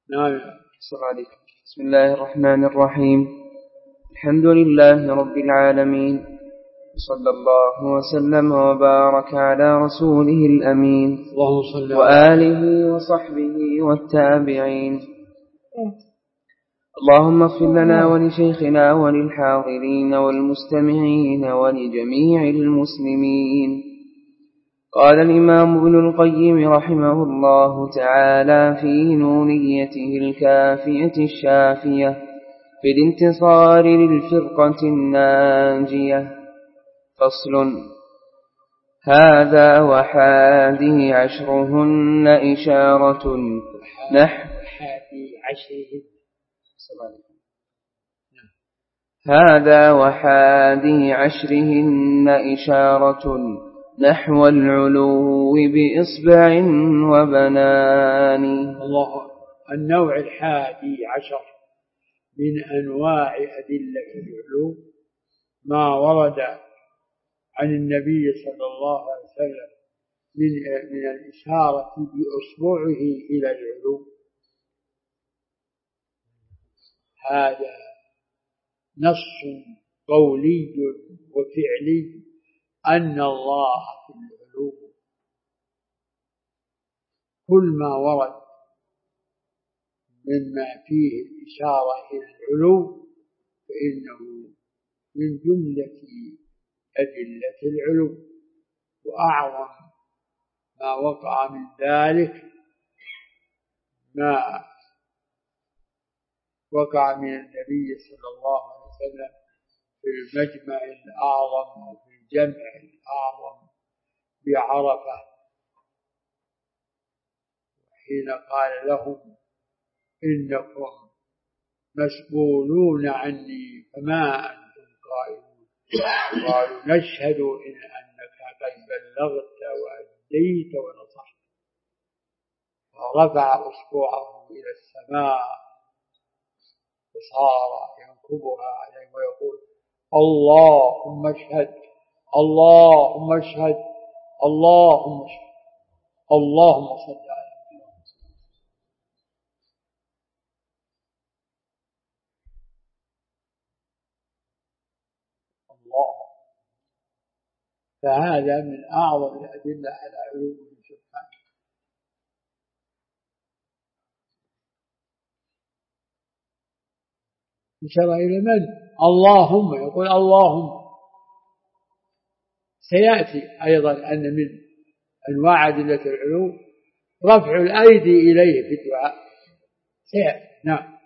نعم. بسم الله الرحمن الرحيم. الحمد لله رب العالمين، صلى الله وسلم وبارك على رسوله الأمين وآله وصحبه والتابعين. اللهم اغفر لنا ولشيخنا وللحاضرين والمستمعين ولجميع المسلمين. قال الإمام ابن القيم رحمه الله تعالى في نونيته الكافية الشافية في الانتصار للفرقة الناجية: فصل. هذا وحادي عشرهن إشارة نحو هذا وحادي عشرهن إشارة نحو العلو بإصبع وبنان. الله. النوع 11 من أنواع أدلة العلو ما ورد عن النبي صلى الله عليه وسلم من الإشارة بأصبعه إلى العلو. هذا نص قولي وفعلي أن الله في العلو. كل ما ورد مما فيه الإشارة إلى العلو فإنه من جملة أدلة العلو. وأعظم ما وقع من ذلك ما وقع من النبي صلى الله عليه وسلم في المجمع الأعظم وفي الجمع الأعظم بعرفة، حين قال لهم: إنكم مسؤولون عني فما أنتم قائلون. قالوا: نشهد إن أنك قد بلغت وأديت ونصحت. فرفع أصبعه إلى السماء وصار ينكبها عليه ويقول: اللهم اشهد، اللهم اشهد، اللهم اشهد، اللهم صل على محمد. الله. فهذا من أعظم الأدلة على علومه سبحانه. إشارة إلى من؟ اللهم. يقول اللهم. سيأتي أيضا أن من أنواع أدلة العلو رفع الأيدي إليه في الدعاء. سيأتي. نعم.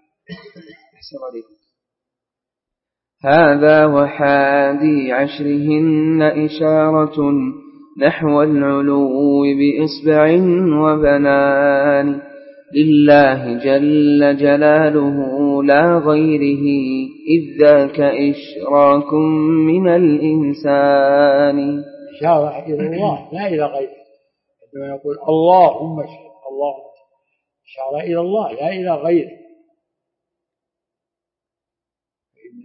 هذا وحادي عشرهن إشارة نحو العلو بإصبع وبنان لله جل جلاله لا غيره، إذ ذاك إشراك من الإنسان. إشارة إلى الله لا إلى غيره. عندما يقول اللهم اشهد، اللهم إشارة إلى الله لا إلى غيره. إن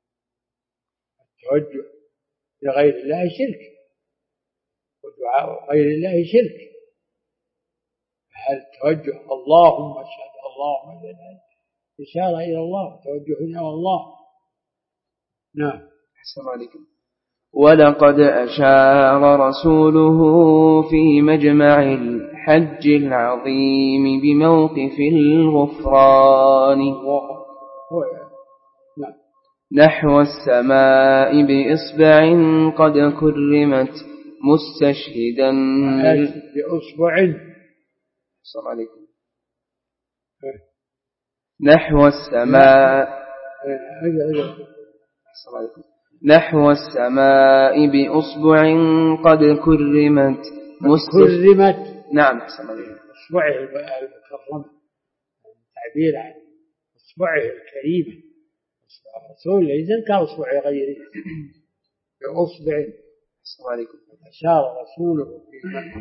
التوجه لغير الله شرك، ودعاء غير الله شرك. هل التوجه اللهم اشهد، اللهم اشهد، إشارة إلى الله، توجه إلى الله. نعم. أحسن عليكم. ولقد أشار رسوله في مجمع الحج العظيم بموقف الغفران نحو السماء بإصبع قد كرمت مستشهدا بإصبع. صلى عليكم. نحو السماء نحو السماء بأصبع قد كرمت نعم. أصبعه المكرمة تعبير عن أصبعه الكريمة. الرسول ليس كأصبع غيره بأصبع. السلام عليكم. أشار رسوله في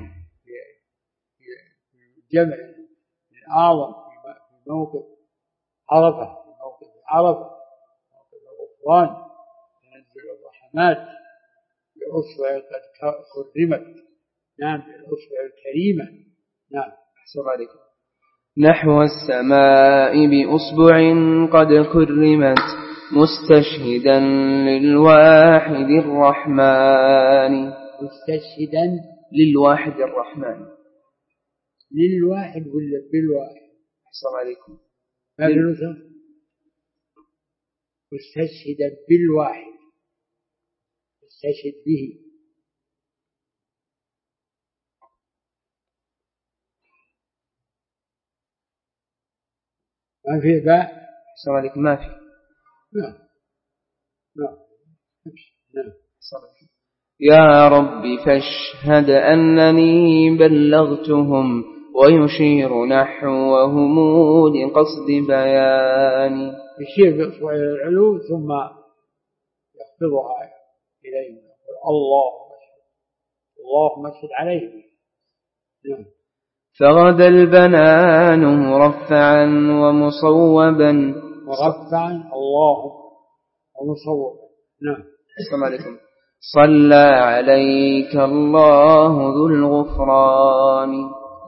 جمع الأعظم في موقف عرفة، في موقف عرفة، موقف الغفران، تنزل الرحمات بأصبع قد كرمت. نعم. بالأصبع الكريمة. نعم. أحسن عليكم. نحو السماء بأصبع قد كرمت مستشهدا للواحد الرحمن. مستشهدا للواحد الرحمن. للواحد ولا بالواحد؟ السلام عليكم. ما بنوصل مستشهدا بالواحد، مستشهد به. ما في باء. السلام عليكم. ما في. نعم. يا رب فاشهد أنني بلغتهم ويشير نحوهم لقصد بياني. يشير بإصبع العلو ثم يخفضها إليه اللهم اشهد عليه. نعم. فغدا البنان مرفعا ومصوبا. مرفعا اللهم ومصوبا. نعم. السلام عليكم. صلى عليك الله ذو الغفران.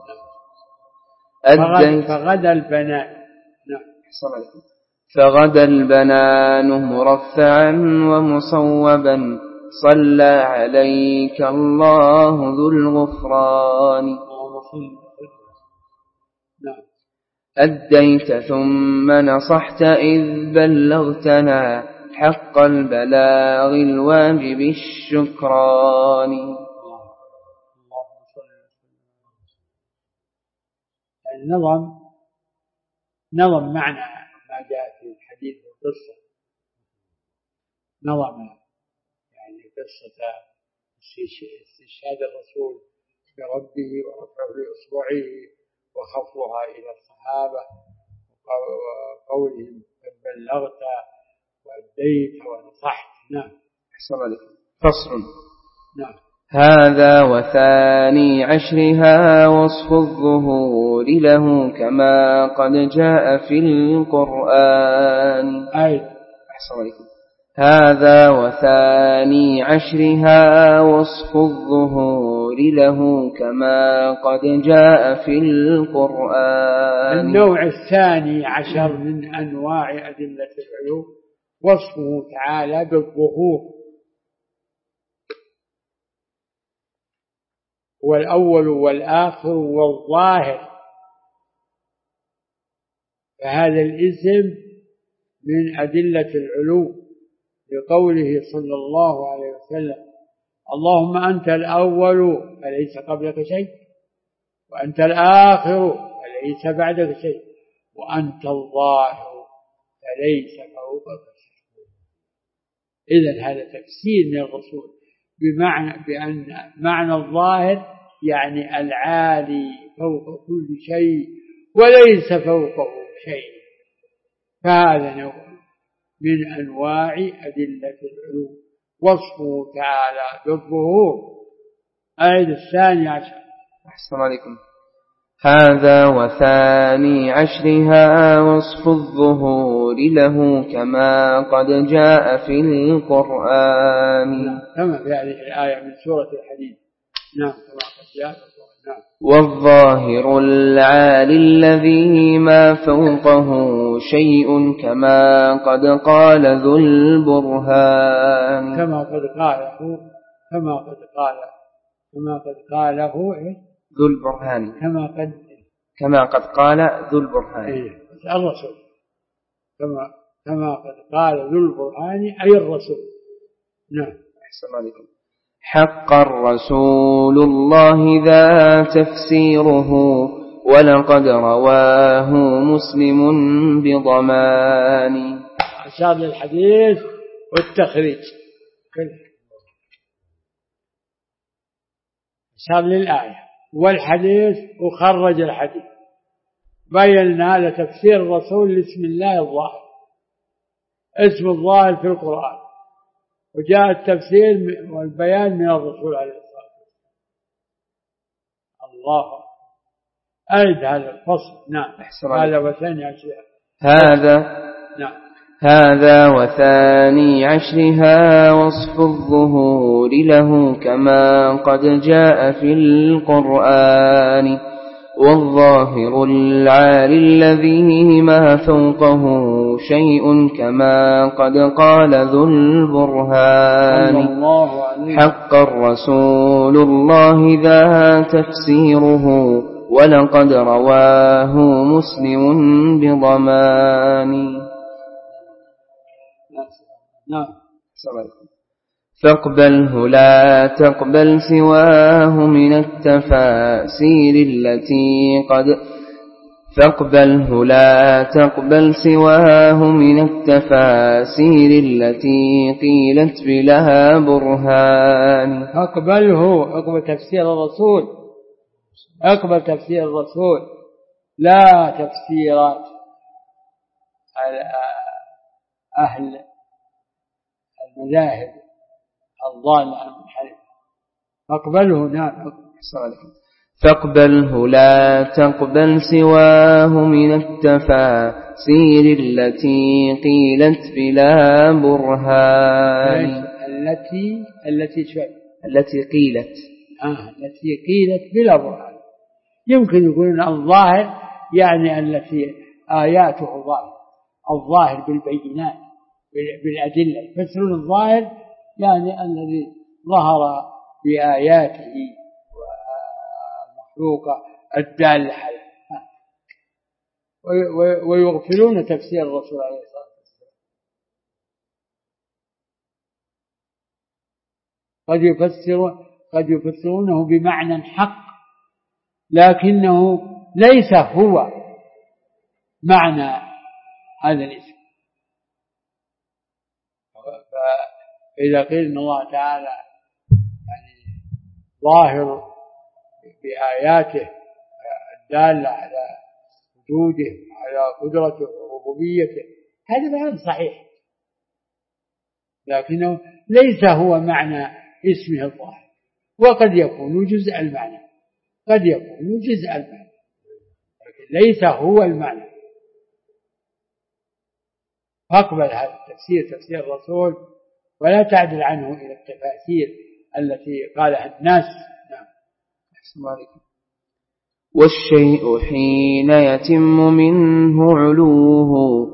فغدا البنان. نعم. السلام عليكم. فغدا البنان مرفعا ومصوبا صلى عليك الله ذو الغفران. نعم. أديت ثم نصحت إذ بلغتنا حق البلاغ الواجب الشكران. نظم معنى ما جاء في الحديث والقصة، نظم يعني قصة استشهاد الرسول بربه ورفعه لإصبعه وخفضها إلى الصحابة وقولهم قد بلغت وأديت ونصحت. نعم. أحسن عليكم. فصل. نعم. هذا وثاني عشرها وصف الظهور له كما قد جاء في القرآن. أحسن عليكم. هذا وثاني عشرها وصف الظهور له كما قد جاء في القرآن. النوع الثاني عشر من أنواع أدلة العلو وصفه تعالى بالظهور، والأول والآخر والظاهر. فهذا الاسم من أدلة العلو لقوله صلى الله عليه وسلم اللهم أنت الأول فليس قبلك شيء، وأنت الآخر فليس بعدك شيء، وأنت الظاهر فليس فوقك شيء. إذن هذا تفسير من الرسول بأن معنى الظاهر يعني العالي فوق كل شيء وليس فوقه شيء. فهذا نوع من أنواع أدلة العلو وصفه تعالى بالظهور. الآية الثانية عشر. أحسن عليكم. هذا وثاني عشرها وصف الظهور له كما قد جاء في القرآن. كما في هذه الآية من سورة الحديد. نعم كما قد جاء في القرآن. نعم. والظاهر العالي الذي ما فوقه شيء كما قد قال ذو البرهان. كما قد قاله ذو البرهان. كما قد قال ذو البرهان. الرسول. كما قد قال ذو البرهان أي الرسول. نعم. أحسن عليكم. حق الرسول الله ذا تفسيره ولقد رواه مسلم بضمان. أشار للحديث والتخريج، أشار للآية والحديث وخرج الحديث، بين هذا تفسير الرسول لاسم الله الظاهر، اسم الظاهر في القرآن، وجاء التفسير والبيان من الرسول عليه الصلاة والسلام. الله أعد هذا الفصل. نعم. هذا وثاني عشرها. هذا وثاني عشرها وصف الظهور له كما قد جاء في القرآن. والظاهر العالي الذي ما فوقه شيء كما قد قال ذو البرهان حقا رسول الله ذا تفسيره ولقد رواه مسلم بضمان. فاقبله لا تقبل سواه من التفاسير التي قد فاقبله لا تقبل سواه من التفاسير التي قيلت بلها برهان. اقبل تفسير الرسول، اقبل تفسير الرسول لا تفسيرات أهل المذاهب الضالة المنحرفة. اقبله نعم. فاقبله لا تقبل سواه من التفاسير التي قيلت بلا برهان. التي قيلت بلا برهان. يمكن يقولون الظاهر يعني التي آياته ظاهر، الظاهر بالبينات بالأدلة. يفسرون الظاهر يعني الذي ظهر بآياته ومخلوقة الدالة عليه، ويغفلون تفسير الرسول عليه الصلاة والسلام. قد يفسرونه بمعنى حق لكنه ليس هو معنى هذا الاسم. فإذا قيل إن الله تعالى يعني ظاهر بآياته الدالة على وجوده وعلى قدرته وربوبيته، هذا معنى صحيح، لكنه ليس هو معنى اسمه الظاهر، وقد يكون جزء المعنى، لكن ليس هو المعنى. فاقبل هذا التفسير، تفسير الرسول، ولا تعدل عنه إلى التفاسير التي قالها الناس. نعم. والشيء حين يتم منه علوه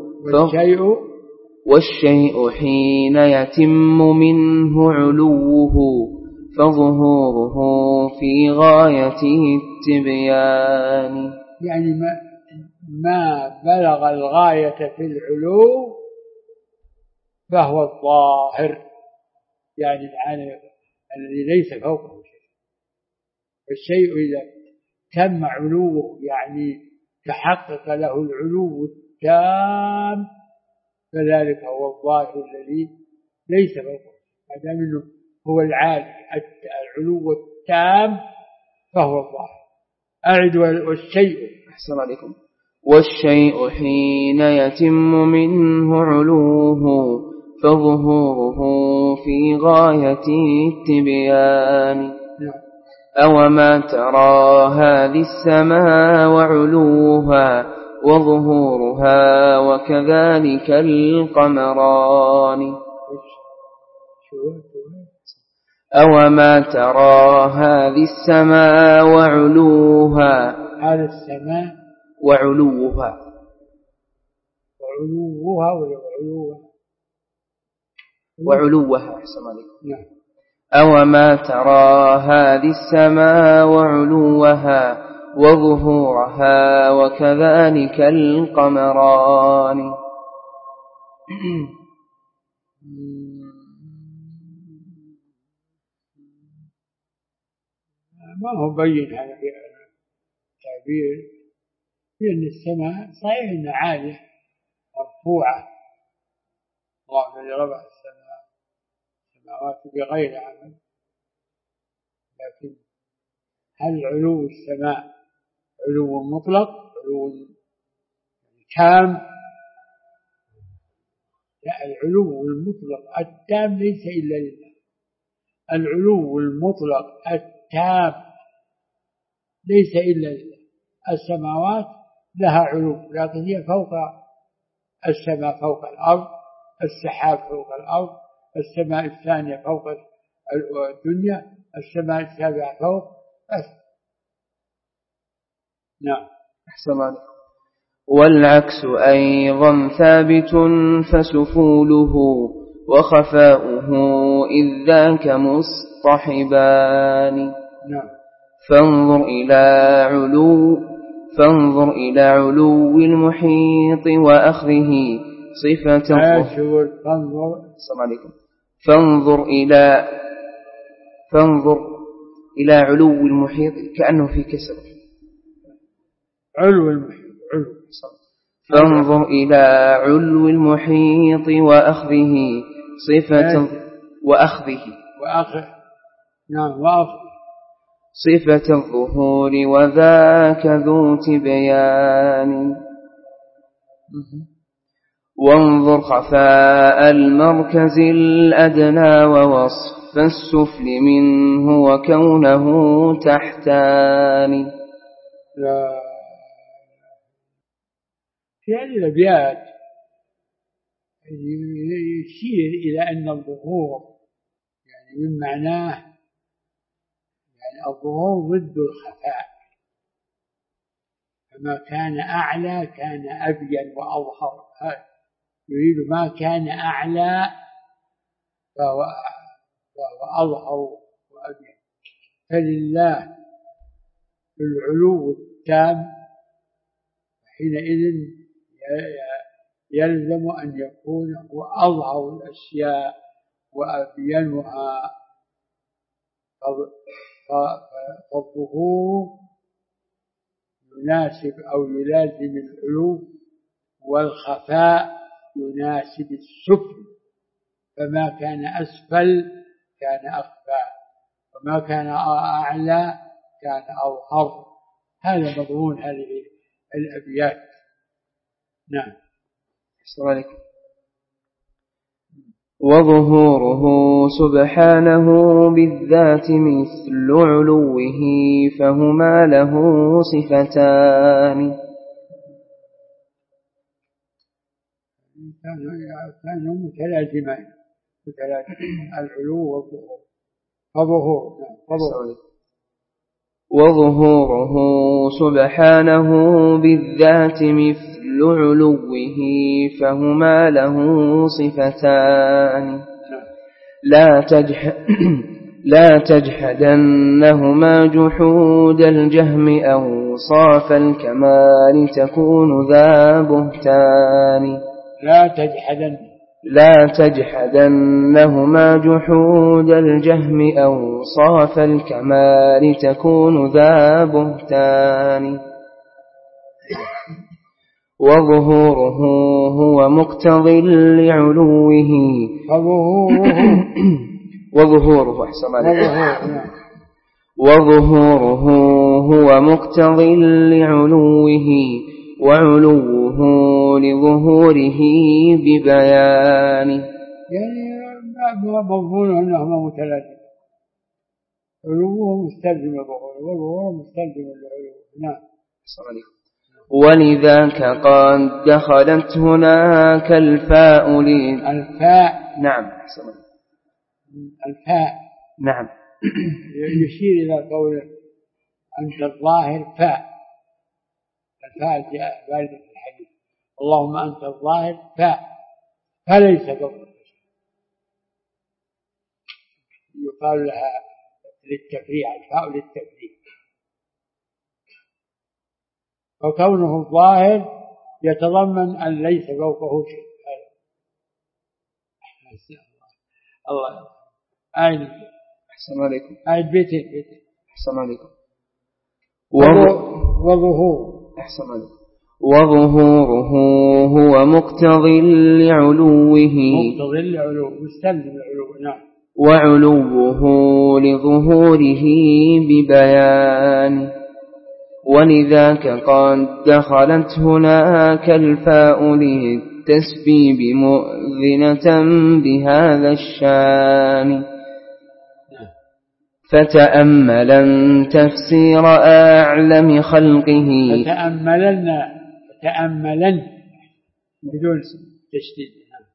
والشيء حين يتم منه علوه فظهوره في غايته التبيان. يعني ما بلغ الغاية في العلو فهو الظاهر، يعني العالم الذي ليس فوقه شيء. والشيء إذا تم علوه يعني تحقق له العلو التام فذلك هو الظاهر الذي ليس فوقه. ما دام انه هو العالي العلو التام فهو الظاهر. أعد. والشيء أحسن عليكم. والشيء حين يتم منه علوه فظهوره في غايته التبيان. أوما ترى هذه السماء وعلوها وظهورها وكذلك القمران. أوما ترى هذه السماء وعلوها، هذا السماء وعلوها أحسن عليكم. أوما ترى هذه السماء وعلوها وظهورها وكذلك القمران. ما هو بين هذا التعبير، لأن السماء صحيح أنها عالية مرفوعة، الله الذي رفع السماوات بغير عمل، لكن هل علو السماء علو مطلق، علو تام؟ لا، العلو المطلق التام ليس إلا لله. العلو المطلق التام ليس إلا لله. السماوات لها علو لكن هي فوق السماء، فوق الأرض، السحاب فوق الأرض، السماء الثانية فوق الدنيا، السماء السابعة فوق، بس. نعم. أحسن عليك. والعكس أيضا ثابت فسفوله وخفاؤه إذ ذاك مصطحبان. نعم. فانظر إلى علو المحيط وأخذه صفة فانظر إلى علو المحيط كأنه في كسر علو المحيط فانظر إلى علو المحيط وأخذه صفة صفة الظهور وذاك ذو تبيان. وانظر خفاء المركز الأدنى ووصف السفل منه وكونه تحتان. في هذه الأبيات يشير إلى أن الظهور يعني من معناه يعني الظهور ضد الخفاء، فما كان أعلى كان أبين وأظهر، يريد ما كان أعلى فهو أظهر وأبين. فلله العلو التام، حينئذ يلزم أن يكون هو أظهر الأشياء وأبينها، فالظهور يناسب أو يلازم العلو، والخفاء يناسب السفل، فما كان أسفل كان أخفى، وما كان أعلى كان أظهر. هذا مضمون هذه الأبيات. نعم. السلام. وظهوره سبحانه بالذات مثل علوه فهما له صفتان. كانوا متلازمان العلو والظهور. وظهوره سبحانه بالذات مثل علوه فهما له صفتان. لا تجحدنهما جحود الجهم أوصاف الكمال تكون ذا بهتان. لا تجحدنهما جحود الجهم أوصاف الكمال تكون ذا بهتان. وظهوره هو مقتضي لعلوه وظهوره هو مقتضي لعلوه وعلوه لظهوره ببيان. يعني مضمون أنهما متلازمان، علوه مستلزم الظهور وظهوره مستلزم العلو. نعم. ولذاك قد دخلت هناك الفاء الفاء. نعم. الفاء. نعم. يشير إلى قوله أنت الظاهر فاء. الفاء جاء باردة في الحديث اللهم أنت الظاهر فاء، فليس قبل يقال لها للتفريع، الفاء للتفريع، وكونه الظاهر يتضمن أن ليس فوقه شيء. الله أعين. أحسن عليكم. أعين بيت. أحسن عليكم. وظهور. أحسن عليكم. وظهوره هو مقتضي لعلوه مستلزم العلو. نعم. وعلوه لظهوره ببيان. ولذاك قد دخلت هناك الفاء للتسبيب مؤذنة بهذا الشان. فتأملا تفسير أعلم خلقه. فتأملا بدون تشديد.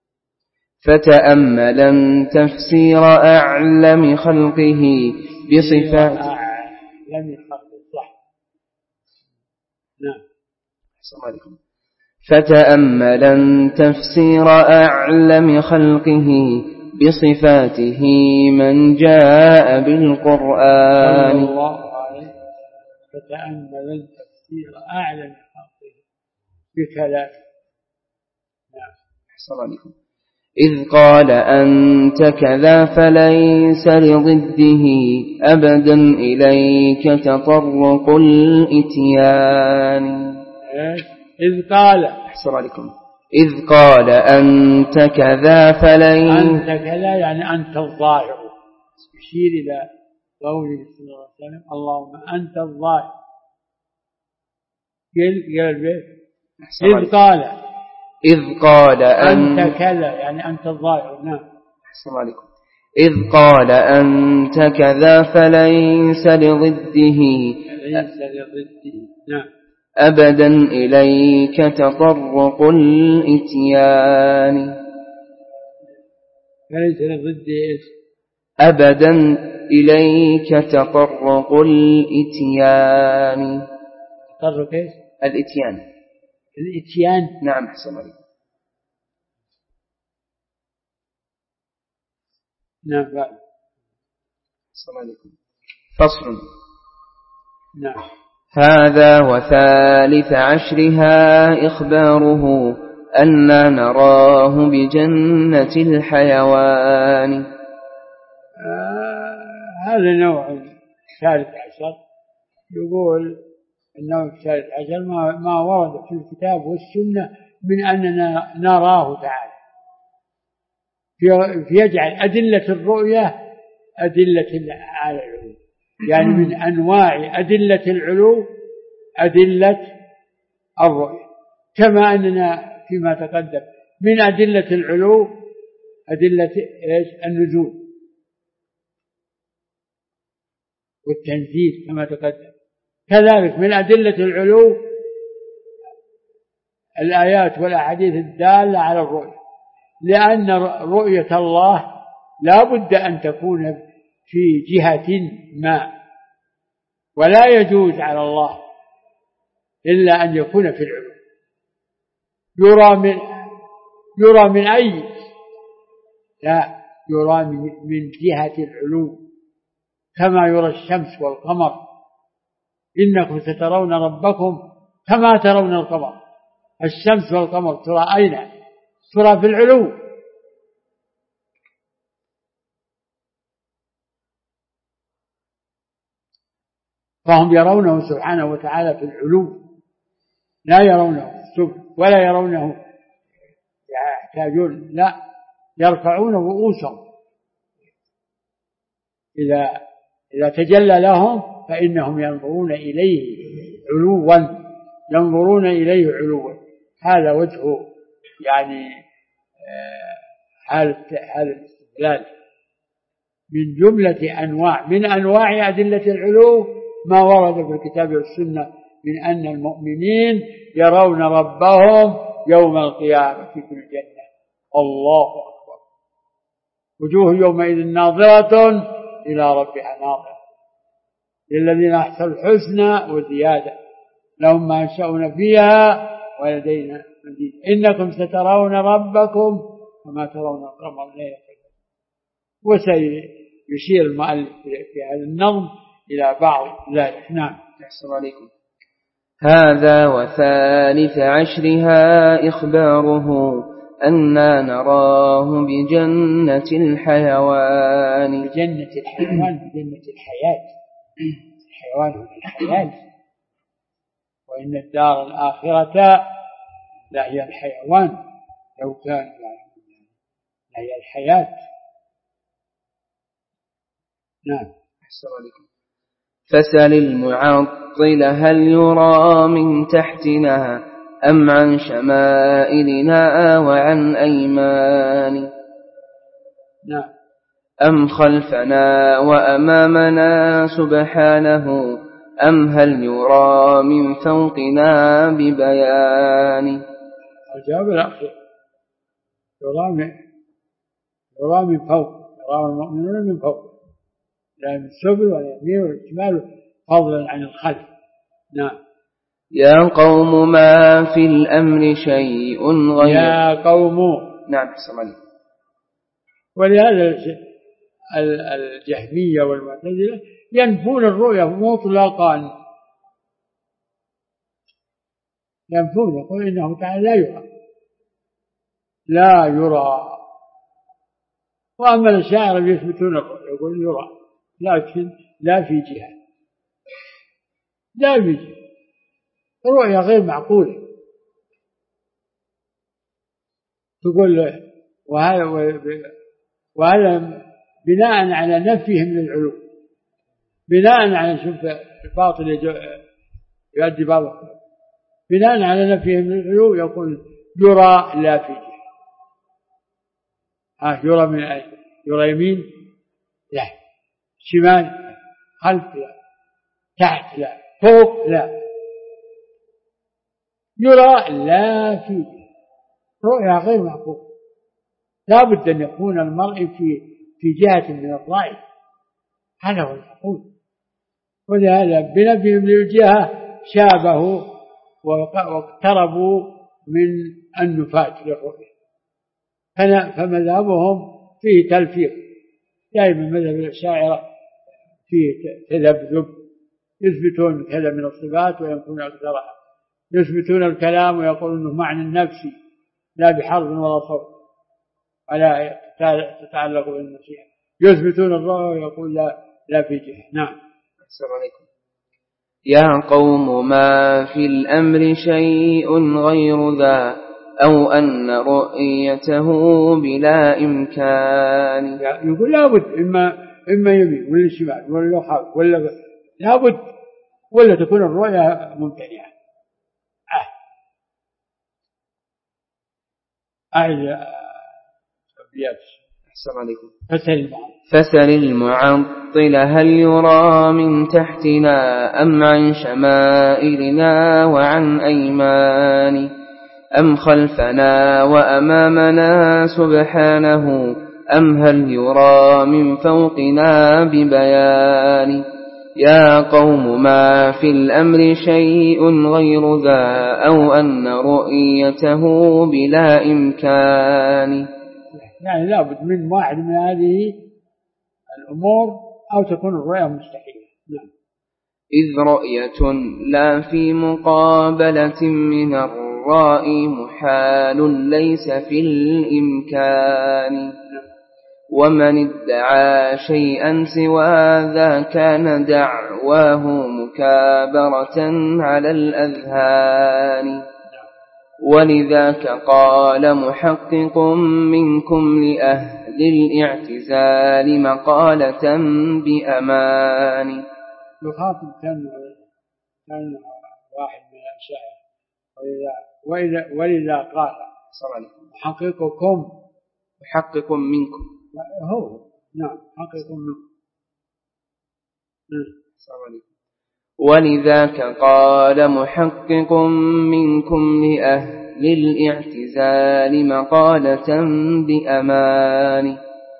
فتأملا تفسير أعلم خلقه بصفات. أعلم خلقه صح. نعم. السلام عليكم. فتأملا تفسير أعلم خلقه بصفاته من جاء بالقرآن. صلى الله عليه. فتأملا تفسير أعلم خلقه بكلامه. نعم. السلام عليكم. إذ قال أنت كذا فليس لضده أبدا إليك تطرق الإتيان. إذ قال. السلام عليكم. إذ قال أنت كذا فليس. أنت كذا يعني أنت الظاهر، يشير إلى قوله صلى الله عليه وسلم اللهم أنت الظاهر. قال به إذ قال أنت كذا يعني أنت الظاهر. نعم. السلام عليكم. إذ قال أنت كذا فليس لضده. نعم. أبدا إليك تطرق الإتيان. فليس لضده أبدا إليك تطرق الإتيان. تطرق إيش؟ الإتيان. الإتيان. نعم. أحسن عليكم. نعم. السلام عليكم. فصل. نعم. هذا وثالث عشرها إخباره أن نراه بجنة الحيوان. هذا نوع ثالث عشر. يقول النوع الثالث عشر ما ورد في الكتاب والسنة من أننا نراه تعالى، فيجعل أدلة الرؤية أدلة على العلو، يعني من أنواع أدلة العلو أدلة الرؤية، كما أننا فيما تقدم من أدلة العلو أدلة النزول والتنزيل كما تقدم، كذلك من أدلة العلو الآيات والأحاديث الدالة على الرؤية، لأن رؤية الله لا بد أن تكون في جهة ما، ولا يجوز على الله إلا أن يكون في العلو، يرى من أي، لا يرى من جهة العلو كما يرى الشمس والقمر، إنكم سترون ربكم كما ترون القمر. الشمس والقمر ترى أين؟ ترى في العلو، فهم يرونه سبحانه وتعالى في العلو، لا يرونه في السفل ولا يرونه يحتاجون، لا يرفعون رؤوسهم إذا تجلى لهم فإنهم ينظرون إليه علوا. هذا وجه يعني حالة الاستدلال. من جملة من أنواع أدلة العلو ما ورد في الكتاب والسنة من أن المؤمنين يرون ربهم يوم القيامة في الجنة. الله أكبر. وجوه يومئذ ناظرة إلى ربها ناظرة، للذين أحسنوا الحسنى وزيادة لهم ما يشاءون فيها ولدينا مزيد إنكم سترون ربكم كما ترون القمر ليلة البدر. وسيشير المؤلف في هذا النظم إلى بعض ذلك. نعم. أحسن عليكم. هذا وثالث عشرها إخباره أننا نراه بجنة الحيوان. بجنة الحيوان، بجنة الحياة. الحيوان هو الحياة، وإن الدار الآخرة لهي الحيوان لو كان لهي الحياة. نعم. أحسن عليكم. فسل المعطل هل يرى من تحتنا أم عن شمائلنا وعن أيمان. نعم. أم خلفنا وأمامنا سبحانه أم هل يرى من فوقنا ببيان. الجواب الأخير يرى من فوق، يرى المؤمنون من فوق، لا من السفل ولا اليمين ولا الشمال، فضلا عن الخلف. نعم. يا قوم ما في الأمر شيء غير. يا قوم. نعم سمعني. ولهذا الجهمية والمعتزلة ينفون الرؤية مطلقا، ينفون، يقول إنه تعالى لا يرى، لا يرى. وأما الأشاعرة يثبتون الرؤية يقول يرى، لكن لا في جهة، لا في جهة، الرؤية غير معقولة. تقول وهذا بناء على نفيهم للعلو، بناء على شوف الباطل يؤدي بعضه، بناء على نفيهم للعلو يقول يرى لا في جهة. يرى من أين؟ يرى يمين لا، شمال خلف لا، تحت لا، فوق لا، يرى لا في جهة. رؤيا غير معقولة، لا بد أن يكون المرء في جهة من الرأي، هذا هو المعقول. ولهذا بنفيهم للجهة شابهوا واقتربوا من النفاة للرؤية، فمذهبهم فيه تلفيق، دائما مذهب الأشاعرة فيه تذبذب، يثبتون كذا من الصفات وينفون أكثرها، يثبتون الكلام ويقولون أنه معنى النفسي لا بحرف ولا صوت ولا تتعلق بالمسيح، يثبتون الرؤية ويقول لا في جهة. نعم. السلام عليكم. يا قوم ما في الأمر شيء غير ذا أو أن رؤيته بلا إمكان. يقول لابد إما يمين ولا شمال ولا خلف ولا لابد، ولا تكون الرؤية ممتنعة. السلام عليكم. فسل المعطل هل يرى من تحتنا أم عن شمائلنا وعن أيمان أم خلفنا وأمامنا سبحانه أم هل يرى من فوقنا ببيان. يا قوم ما في الأمر شيء غير ذا أو أن رؤيته بلا إمكان. يعني لابد من واحد من هذه الأمور أو تكون الرؤية مستحيلة. نعم. إذ رؤية لا في مقابلة من الرائي محال ليس في الإمكان. ومن ادعى شيئا سوى ذا كان دعواه مكابرة على الأذهان. ولذاك قال محقق منكم لأهل الاعتزال مقالة بأمان. يخاطب كان واحد من الأشاعرة ولذا قال محقق منكم هو. نعم محقق منكم. السلام عليكم. ولذاك قال محقق منكم لأهل الاعتزال مقالة بأمان.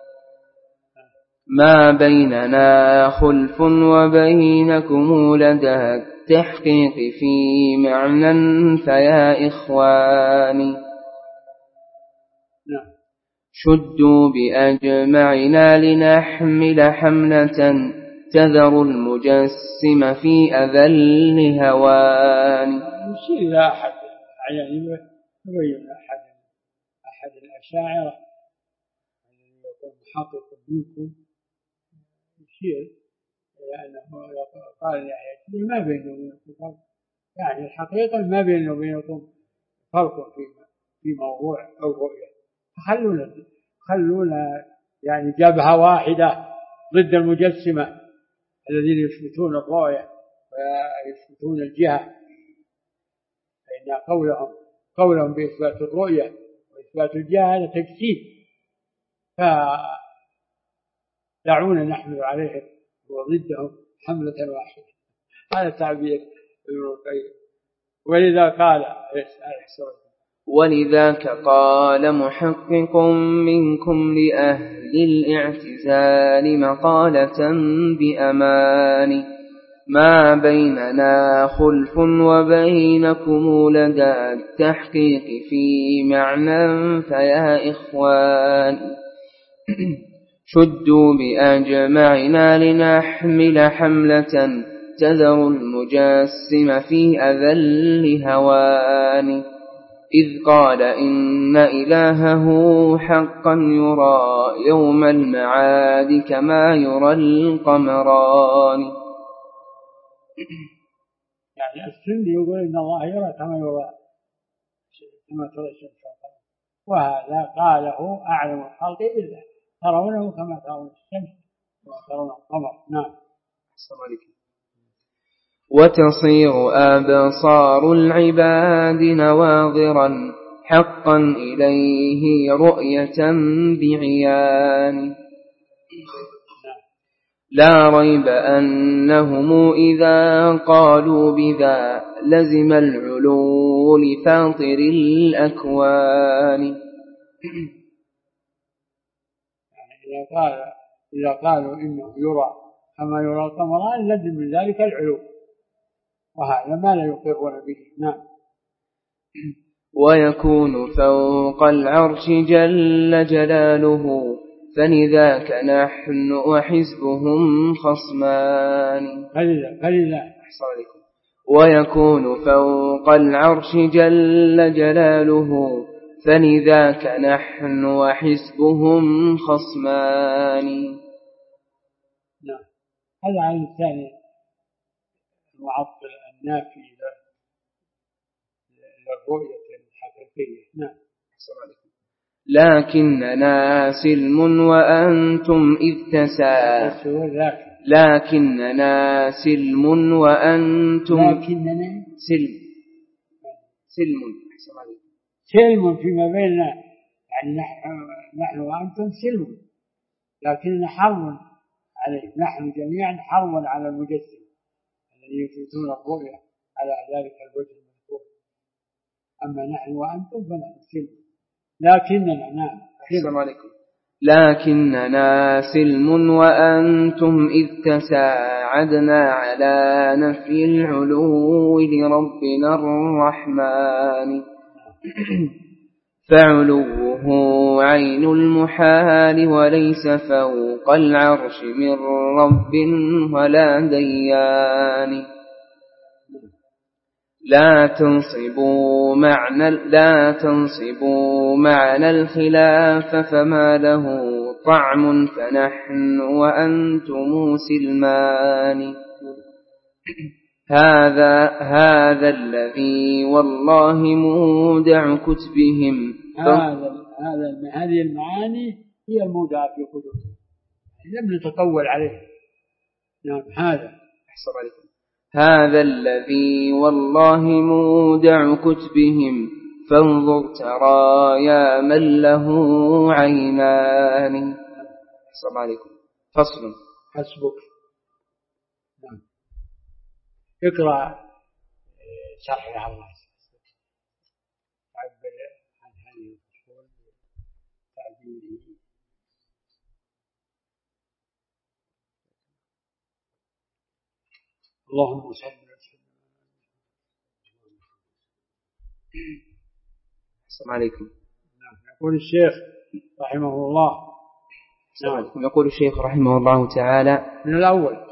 ما بيننا خلف وبينكم لدى التحقيق في معنى فيا إخواني. شدوا بأجمعنا لنحمل حملة تذر المجسم في أذل هوان. يشير إلى أحد يعني يبين أحد الأشاعرة يكون محقق منكم، يشير إلى أنه قال يعني ما بينه وبينكم فرق، يعني الحقيقة ما بينه وبينكم فرق في موضوع أو رؤية، خلونا يعني جبهة واحدة ضد المجسمة الذين يثبتون الرؤية ويثبتون الجهة، فإن قولهم بإثبات الرؤية وإثبات الجهة هذا تكذيب، فدعونا نحمل عليهم وضدهم حملة واحدة. هذا تعبير ابن القيم. ولذاك قال محقق منكم لأهل الاعتزال مقالة بأمان. ما بيننا خلف وبينكم لدى التحقيق في معنى فيا إخوان شدوا بأجمعنا لنحمل حملة تذر المجسم في أذل هوان إذ قال إن إلهه حقا يرى يوم المعاد كما يرى القمران. يعني السني يقول إن الله يرى كما ترى الشمس وهذا قاله أعلم الخلق بالله ترونه كما ترون الشمس وترون القمر. نعم. وتصير أبصار العباد نواظرا حقا إليه رؤية بعيان لا ريب أنهم إذا قالوا بذا لزم العلو لفاطر الأكوان. إذا قالوا إنه يرى كما يرى القمران لزم من ذلك العلو وهذا ما لا يقرون به. نعم. ويكون فوق العرش جل جلاله فلذاك نحن وحزبهم خصمان. ويكون فوق العرش جل جلاله فلذاك نحن وحزبهم خصمان. نعم. هذا عن الثاني المعطل النافي للرؤية الحقيقية. نعم. لكننا سلم وأنتم إذ لكننا سلم وأنتم سلم فيما بيننا يعني نحن وأنتم سلم لكننا حرب عليه نحن جميعا حرب على المجسم الذي يثبتون الرؤية على ذلك الوجه المذكور. أما نحن وأنتم فنحن سلم لكننا. نعم. السلام عليكم. لكننا سلم وأنتم إذ تساعدنا على نفي العلو لربنا الرحمن فعلوه عين المحال وليس فوق العرش من رب ولا ديان. لا تنصبوا معنى الخلاف فما له طعم فنحن وأنتم سلمان. هذا الذي والله مودع كتبهم. هذه المعاني هي المودعة في كتبهم لم نتطول عليه. نعم. هذا الذي والله مودع كتبهم فانظر ترى يا من له عينان. السلام عليكم. فصل. حسبك. نعم. اقرأ شرح الله تعبر عن هذه الفصول تعبيره. اللهم صل وسلم. السلام عليكم. يقول الشيخ رحمه الله. يقول الشيخ رحمه الله تعالى من الأول.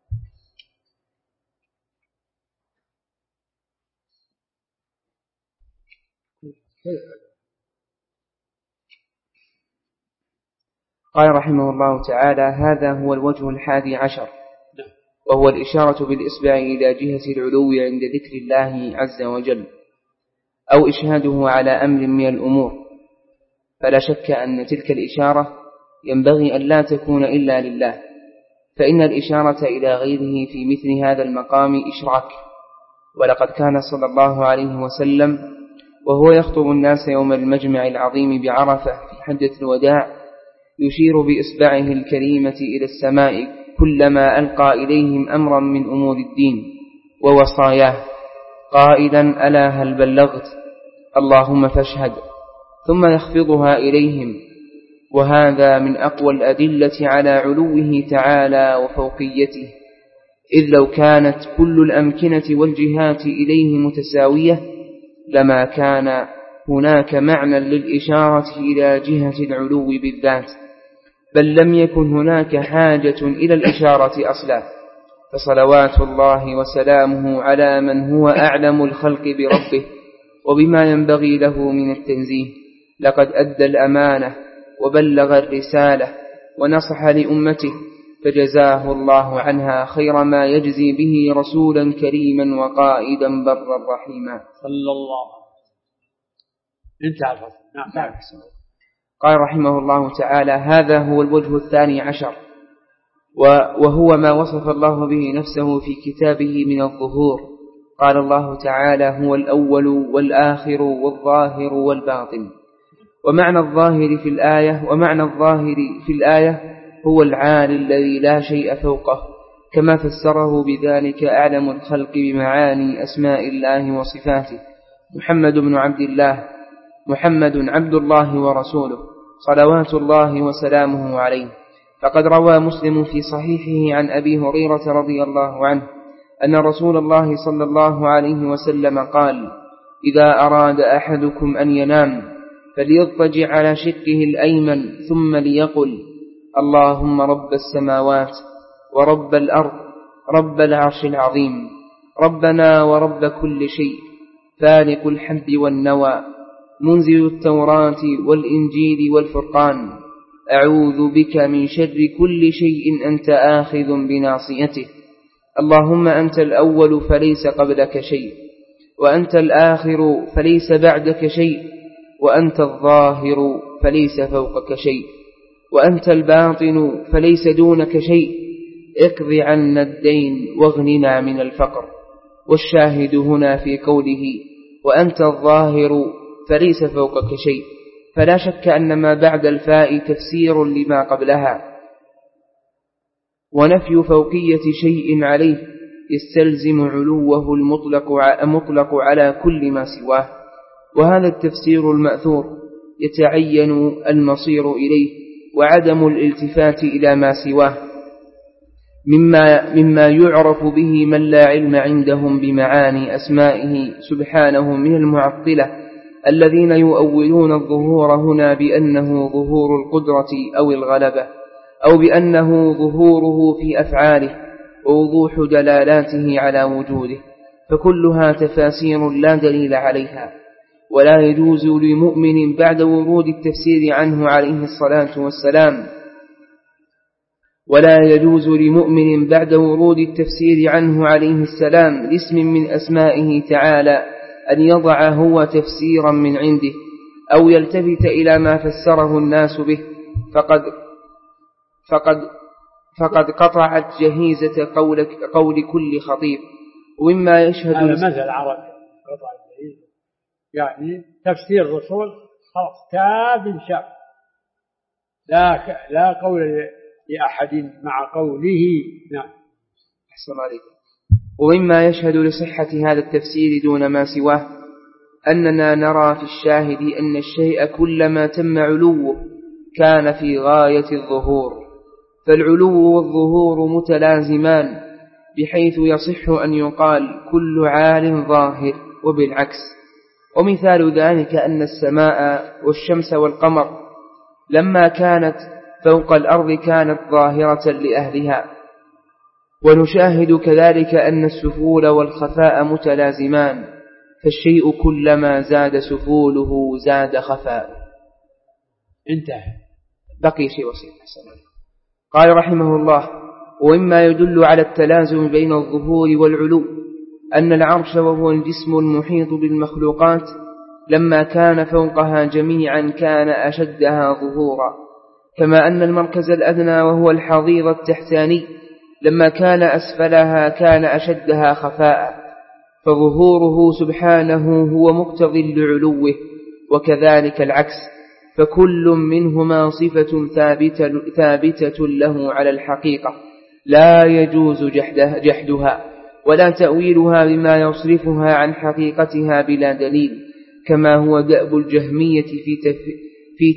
قال رحمه الله تعالى هذا هو الوجه 11 وهو الإشارة بالإصبع إلى جهة العلو عند ذكر الله عز وجل أو إشهاده على أمر من الأمور. فلا شك أن تلك الإشارة ينبغي أن لا تكون إلا لله فإن الإشارة إلى غيره في مثل هذا المقام إشراك. ولقد كان صلى الله عليه وسلم وهو يخطب الناس يوم المجمع العظيم بعرفة في حجة الوداع يشير بإصبعه الكريمة إلى السماء كلما ألقى إليهم أمرا من أمور الدين ووصاياه قائلا ألا هل بلغت اللهم فاشهد ثم يخفضها إليهم. وهذا من أقوى الأدلة على علوه تعالى وفوقيته إذ لو كانت كل الأمكنة والجهات إليه متساوية لما كان هناك معنى للإشارة إلى جهة العلو بالذات، بل لم يكن هناك حاجة إلى الإشارة أصلا. فصلوات الله وسلامه على من هو أعلم الخلق بربه وبما ينبغي له من التنزيه، لقد أدى الأمانة وبلغ الرسالة ونصح لأمته، فجزاه الله عنها خير ما يجزي به رسولا كريما وقائدا برا رحيما صلى الله عليه وسلم. انتهى الفصل. نعم. قال رحمه الله تعالى: هذا هو الوجه 12، وهو ما وصف الله به نفسه في كتابه من الظهور. قال الله تعالى: هو الأول والآخر والظاهر والباطن. ومعنى الظاهر في الآية هو العالي الذي لا شيء فوقه، كما فسره بذلك أعلم الخلق بمعاني أسماء الله وصفاته محمد عبد الله ورسوله صلوات الله وسلامه عليه. فقد روى مسلم في صحيحه عن أبي هريرة رضي الله عنه أن رسول الله صلى الله عليه وسلم قال: إذا أراد أحدكم أن ينام فليضطجع على شقه الأيمن ثم ليقل: اللهم رب السماوات ورب الأرض رب العرش العظيم ربنا ورب كل شيء فالق الحب والنوى منزل التوراة والإنجيل والفرقان أعوذ بك من شر كل شيء أنت آخذ بناصيته، اللهم أنت الأول فليس قبلك شيء، وأنت الآخر فليس بعدك شيء، وأنت الظاهر فليس فوقك شيء، وأنت الباطن فليس دونك شيء، اقض عنا الدين واغننا من الفقر. والشاهد هنا في قوله وأنت الظاهر فليس فوقك شيء، فلا شك أن ما بعد الفاء تفسير لما قبلها، ونفي فوقية شيء عليه يستلزم علوه المطلق على كل ما سواه، وهذا التفسير المأثور يتعين المصير إليه وعدم الالتفات إلى ما سواه مما يعرف به من لا علم عندهم بمعاني أسمائه سبحانه من المعطلة الذين يؤولون الظهور هنا بأنه ظهور القدرة أو الغلبة، أو بأنه ظهوره في أفعاله ووضوح دلالاته على وجوده، فكلها تفاسير لا دليل عليها. ولا يجوز لمؤمن بعد ورود التفسير عنه عليه الصلاة والسلام لاسم من أسمائه تعالى أن يضع هو تفسيرا من عنده أو يلتفت إلى ما فسره الناس به، فقد قطعت جهيزة قول كل خطيب. ومما يشهد هذا مثل عربي، قطع الجهيزة يعني تفسير الرسول خلاص كاب شاب، لا قول لأحد مع قوله. نعم. أحسن عليكم. ومما يشهد لصحة هذا التفسير دون ما سواه أننا نرى في الشاهد أن الشيء كلما تم علوه كان في غاية الظهور، فالعلو والظهور متلازمان، بحيث يصح أن يقال كل عال ظاهر وبالعكس. ومثال ذلك أن السماء والشمس والقمر لما كانت فوق الأرض كانت ظاهرة لأهلها، ونشاهد كذلك أن السفول والخفاء متلازمان، فالشيء كلما زاد سفوله زاد خفاء. انتهى. بقي شيء وسيط. قال رحمه الله: ومما يدل على التلازم بين الظهور والعلو أن العرش وهو الجسم المحيط بالمخلوقات لما كان فوقها جميعا كان أشدها ظهورا، كما أن المركز الأدنى وهو الحضيض التحتاني لما كان أسفلها كان أشدها خفاء، فظهوره سبحانه هو مقتضي لعلوه، وكذلك العكس، فكل منهما صفة ثابتة له على الحقيقة لا يجوز جحدها ولا تأويلها بما يصرفها عن حقيقتها بلا دليل، كما هو دأب الجهمية في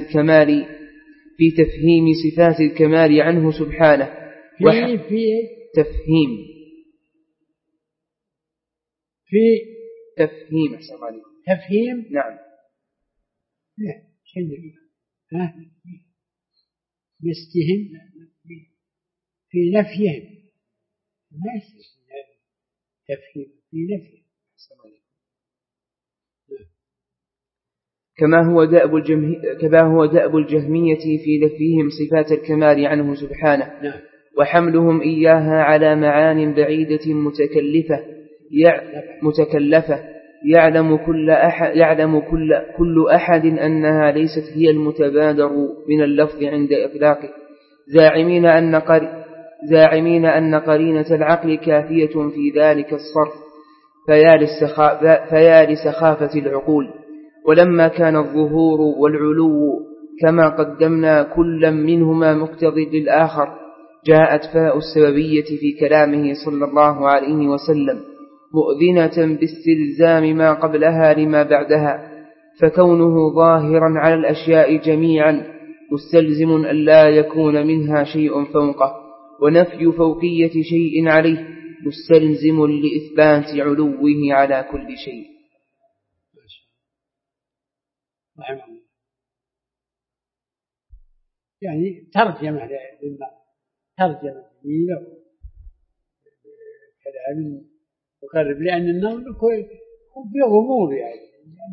تفهيم صفات الكمال عنه سبحانه. تفهيم. في تفهيم أحسن عليكم. تفهيم. نعم. لا شيء مستهم في نفيهم ما تفهيم في نفيهم. كما هو دأب الجهمية في نفيهم صفات الكمال عنه سبحانه. نعم. وحملهم إياها على معان بعيدة متكلفة يعلم كل أحد أنها ليست هي المتبادر من اللفظ عند إطلاقه، زاعمين أن قرينة العقل كافية في ذلك الصرف، فيا لسخافة العقول. ولما كان الظهور والعلو كما قدمنا كل منهما مقتضي للآخر، جاءت فاء السببية في كلامه صلى الله عليه وسلم مؤذنة باستلزام ما قبلها لما بعدها، فكونه ظاهرا على الأشياء جميعا مستلزم أن لا يكون منها شيء فوقه، ونفي فوقية شيء عليه مستلزم لإثبات علوه على كل شيء. يعني ترجمة جميلة كلام مقرب، لأن النظم في غموض يعني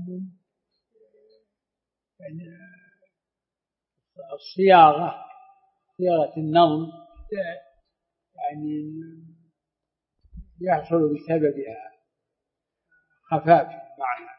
صياغة النظم يعني يحصل بسببها خفاء في المعنى،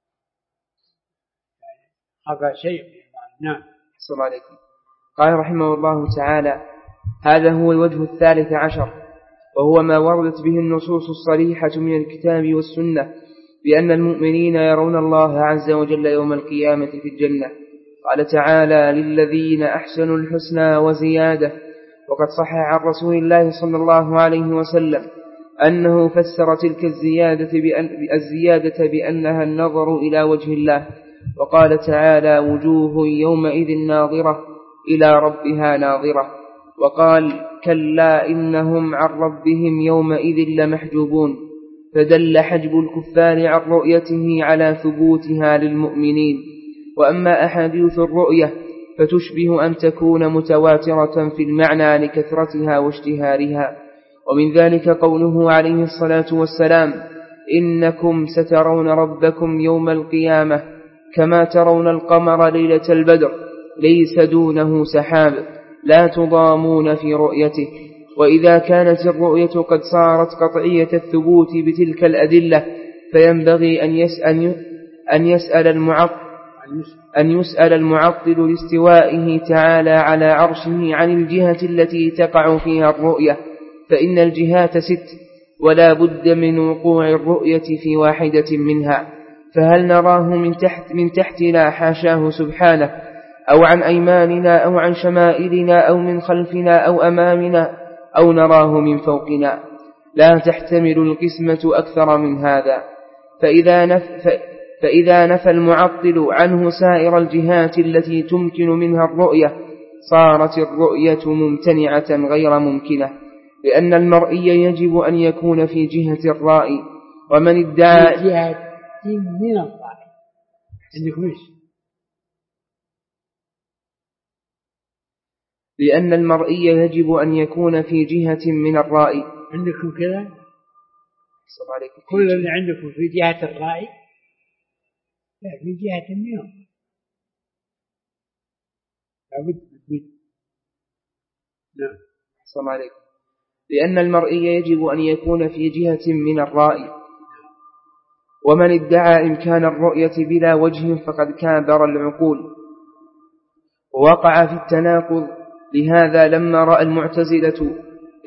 خفاء شيء في المعنى. نعم. السلام عليكم. قال رحمه الله تعالى: هذا هو الوجه 13، وهو ما وردت به النصوص الصريحة من الكتاب والسنة بأن المؤمنين يرون الله عز وجل يوم القيامة في الجنة. قال تعالى: للذين أحسنوا الحسنى وزيادة. وقد صح عن رسول الله صلى الله عليه وسلم أنه فسر تلك الزيادة بأنها النظر إلى وجه الله، وقال تعالى: وجوه يومئذ ناظرة إلى ربها ناظرة. وقال: كلا إنهم عن ربهم يومئذ لمحجوبون، فدل حجب الكفار عن رؤيته على ثبوتها للمؤمنين. وأما أحاديث الرؤية فتشبه أن تكون متواترة في المعنى لكثرتها واشتهارها. ومن ذلك قوله عليه الصلاة والسلام: إنكم سترون ربكم يوم القيامة كما ترون القمر ليلة البدر ليس دونه سحاب لا تضامون في رؤيته. وإذا كانت الرؤية قد صارت قطعية الثبوت بتلك الأدلة، فينبغي أن يسأل المعطل لاستوائه تعالى على عرشه عن الجهة التي تقع فيها الرؤية، فإن الجهات 6 ولا بد من وقوع الرؤية في واحدة منها. فهل نراه من تحتنا حاشاه سبحانه، أو عن أيماننا، أو عن شمائلنا، أو من خلفنا، أو أمامنا، أو نراه من فوقنا؟ لا تحتمل القسمة أكثر من هذا. فإذا نفى المعطل عنه سائر الجهات التي تمكن منها الرؤية، صارت الرؤية ممتنعة غير ممكنة، لأن المرئي يجب أن يكون في جهة الرائي. ومن ادعى في جهة من الرائي لأن المرئي يجب أن يكون في جهة من الرائي. عندكم كذا كل اللي عندكم في جهة الرائي، لا في جهة منهم لابد. نعم. السلام عليكم. لأن المرئي يجب أن يكون في جهة من الرائي. ومن ادعى إمكان الرؤية بلا وجه فقد كابر العقول ووقع في التناقض. لهذا لما رأى المعتزلة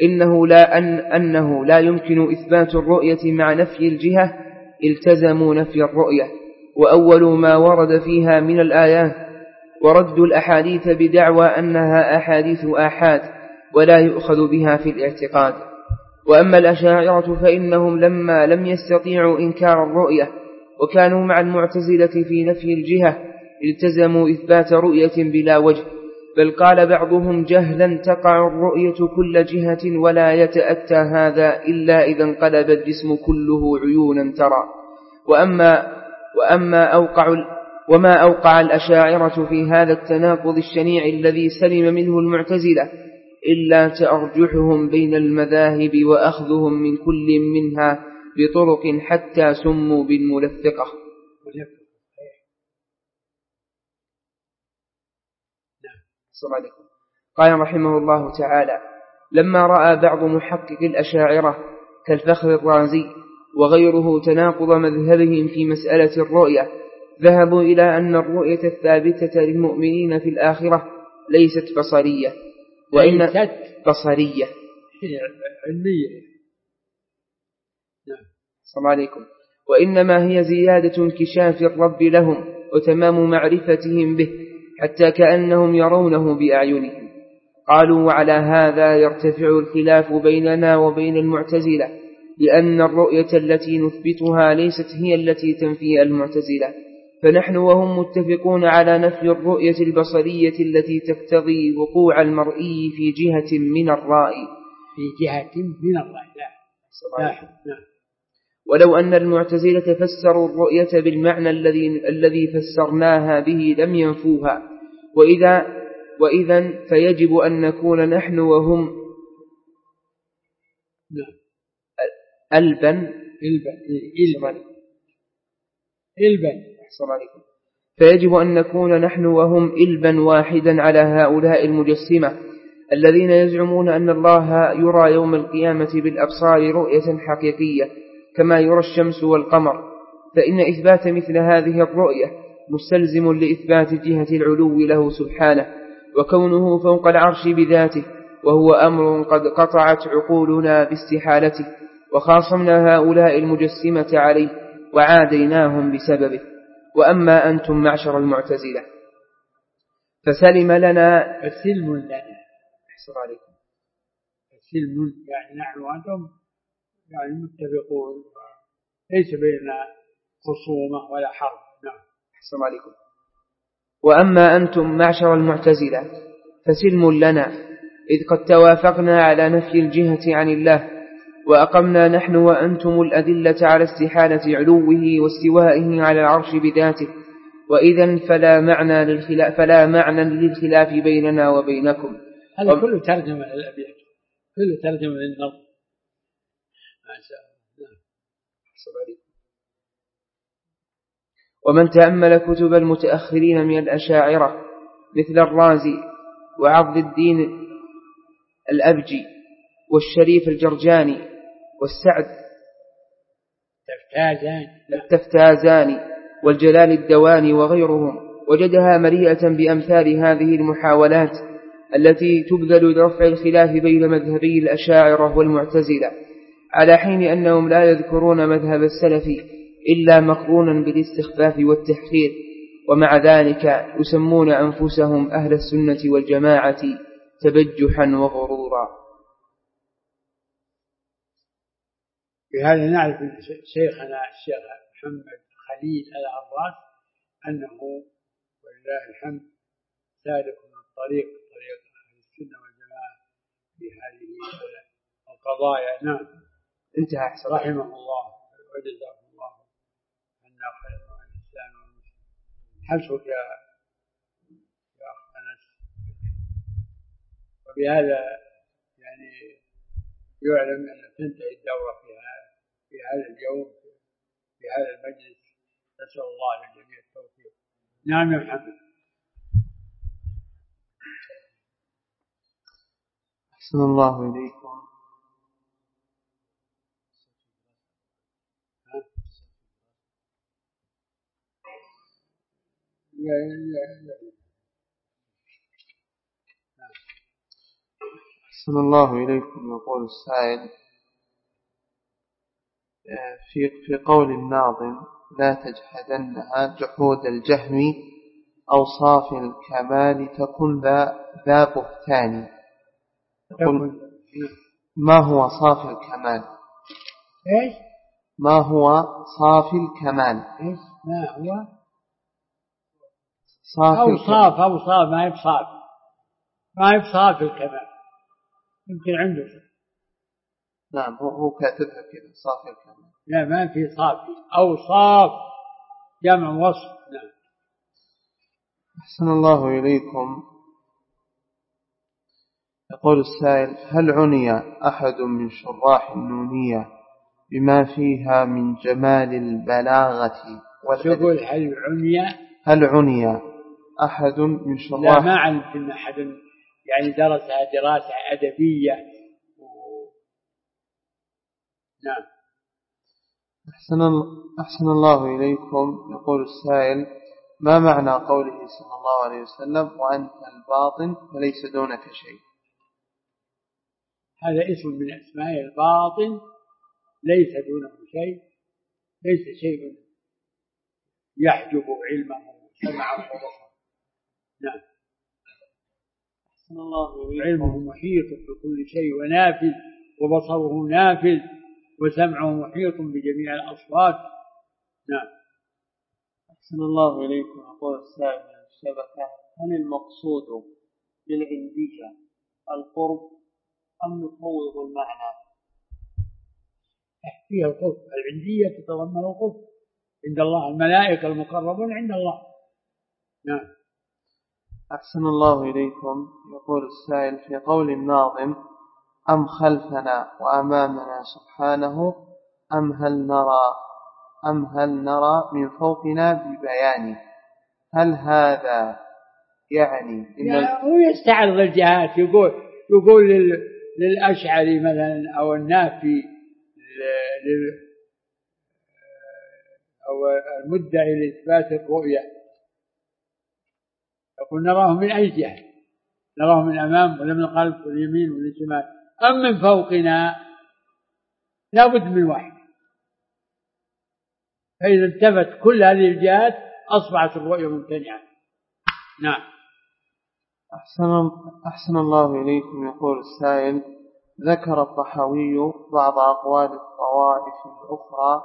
أنه لا يمكن إثبات الرؤية مع نفي الجهة، التزموا نفي الرؤية، وأولوا ما ورد فيها من الآيات، وردوا الأحاديث بدعوى أنها أحاديث آحاد ولا يؤخذ بها في الاعتقاد. وأما الأشاعرة فإنهم لما لم يستطيعوا إنكار الرؤية وكانوا مع المعتزلة في نفي الجهة، التزموا إثبات رؤية بلا وجه، بل قال بعضهم جهلا تقع الرؤية كل جهة ولا يتأتى هذا إلا إذا انقلب الجسم كله عيونا ترى. وما أوقع الأشاعرة في هذا التناقض الشنيع الذي سلم منه المعتزلة إلا تأرجحهم بين المذاهب وأخذهم من كل منها بطرق حتى سموا بالملفقة. قال رحمه الله تعالى: لما رأى بعض محقق الأشاعرة كالفخر الرازي وغيره تناقض مذهبهم في مسألة الرؤية، ذهبوا إلى أن الرؤية الثابتة للمؤمنين في الآخرة ليست بصرية، وإن بصرية علمية، السلام عليكم، وإنما هي زيادة انكشاف الرب لهم وتمام معرفتهم به حتى كأنهم يرونه بأعينهم. قالوا: وعلى هذا يرتفع الخلاف بيننا وبين المعتزلة، لأن الرؤية التي نثبتها ليست هي التي تنفي المعتزلة، فنحن وهم متفقون على نفي الرؤية البصرية التي تقتضي وقوع المرئي في جهة من الرأي. لا. ولو أن المعتزلة فسروا الرؤية بالمعنى الذي فسرناها به لم ينفوها، وإذا فيجب أن نكون نحن وهم ألبا فيجب أن نكون نحن وهم إلبا واحدا على هؤلاء المجسمة الذين يزعمون أن الله يرى يوم القيامة بالأبصار رؤية حقيقية كما يرى الشمس والقمر، فإن إثبات مثل هذه الرؤية مستلزم لإثبات جهة العلو له سبحانه وكونه فوق العرش بذاته، وهو أمر قد قطعت عقولنا باستحالته، وخاصمنا هؤلاء المجسمة عليه وعاديناهم بسببه. وأما أنتم معشر المعتزلة فسلم لنا السلم يعني نحن وأنتم يعني متفقون، ليس بيننا خصومة ولا حرب. نعم. السلام عليكم. وأما أنتم معشر المعتزلة فسلم لنا، إذ قد توافقنا على نفي الجهة عن الله، وأقمنا نحن وأنتم الأدلة على استحالة علوه واستوائه على العرش بذاته، وإذن فلا معنى للخلاف بيننا وبينكم. هذا كله ترجمة للأبيات، كله ترجمة للنظم. ما شاء الله. ومن تأمل كتب المتأخرين من الأشاعرة مثل الرازي وعبد الدين الأبجي والشريف الجرجاني والسعد التفتازاني والجلال الدواني وغيرهم، وجدها مليئة بأمثال هذه المحاولات التي تبذل لرفع الخلاف بين مذهبي الأشاعرة والمعتزلة، على حين أنهم لا يذكرون مذهب السلف إلا مقرونا بالاستخفاف والتحقير، ومع ذلك يسمون أنفسهم أهل السنة والجماعة تبجحا وغرورا. بهذا نعرف أن شيخنا الشيخ محمد خليل العراس أنه ولله الحمد سالك من طريق أهل السنة والجماعة في هذه القضايا. نعم. انتهى رحمه الله وجزاه الله عنا خير وعن الإسلام والمسلمين. حسبك يا أخ أنس. وبهذا يعني يعلم أن تنتهي الدورة في هذا اليوم في هذا المجلس. نسأل الله للجميع التوفيق. نعم يا محمد. أحسن الله إليكم. أحسن الله إليكم. يقول السائل في قول الناظم: لا تجحدنها جحود الجهم أوصاف الكمال تكن ذا بهتان. يقول: ما هو صافي الكمال؟ إيش؟ ما هو صافي الكمال؟ إيش؟ ما هو صافي أوصاف ما هي بصافي. ما هي بصافي الكمال، يمكن عنده شيء. نعم هو كاتبها كذا صافي الكمال. لا ما في صافي، أوصاف جمع وصف. نعم. أحسن الله إليكم. يقول السائل: هل عني أحد من شراح النونية بما فيها من جمال البلاغة والأدب؟ يقول هل عني أحد من شراح؟ لا ما علمت أن أحد يعني درسها دراسة أدبية. نعم. أحسن الله إليكم. يقول السائل: ما معنى قوله صلى الله عليه وسلم: وأنت الباطن فليس دونك شيء؟ هذا اسم من أسماء الباطن، ليس دونه شيء، ليس شيء يحجب علمه وسمعه وبصره. نعم. أحسن الله إليكم. علمه محيط بكل شيء ونافذ، وبصره نافذ، وسمعه محيط بجميع الأصوات. نعم. أحسن الله إليكم. يقول السائل من الشبكة: هل المقصود بالعندية القرب أم نفوض المعنى؟ فيها القرب، العندية تتضمن القرب عند الله، الملائكة المقربون عند الله. نعم. أحسن الله إليكم. يقول السائل: في قول الناظم: أم خلفنا وأمامنا سبحانه، أم هل نرى من فوقنا ببيان، هل هذا يعني هو يستعرض الجهات، يقول للأشعري مثلا أو النافي أو المدعي لإثبات الرؤية، يقول نراه من أي جهة؟ نراه من الأمام ولا من الخلف واليمين والشمال أم من فوقنا؟ لا بد من واحد. فإذا انتفت كل هذه الجهات أصبحت الرؤية ممتنعة. نعم. أحسن الله إليكم. يقول السائل: ذكر الطحاوي بعض أقوال الطوائف الأخرى